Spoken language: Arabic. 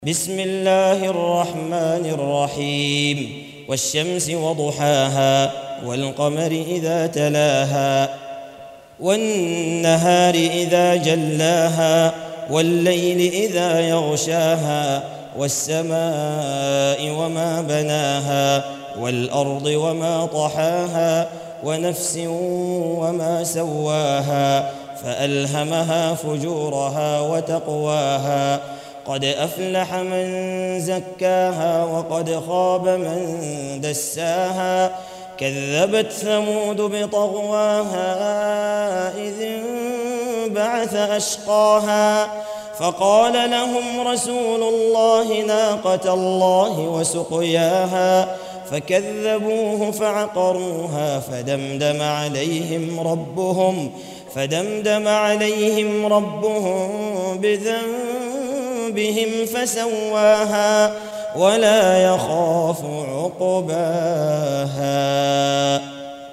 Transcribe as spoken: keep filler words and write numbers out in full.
بسم الله الرحمن الرحيم والشمس وضحاها والقمر إذا تلاها والنهار إذا جلاها والليل إذا يغشاها والسماء وما بناها والأرض وما طحاها ونفس وما سواها فألهمها فجورها وتقواها قد أفلح من زكاها وقد خاب من دساها كذبت ثمود بطغواها إذ انبعث أشقاها فقال لهم رسول الله ناقة الله وسقياها فكذبوه فعقروها فدمدم عليهم ربهم فدمدم عليهم ربهم بذنبهم فسواها ولا يخاف عقباها.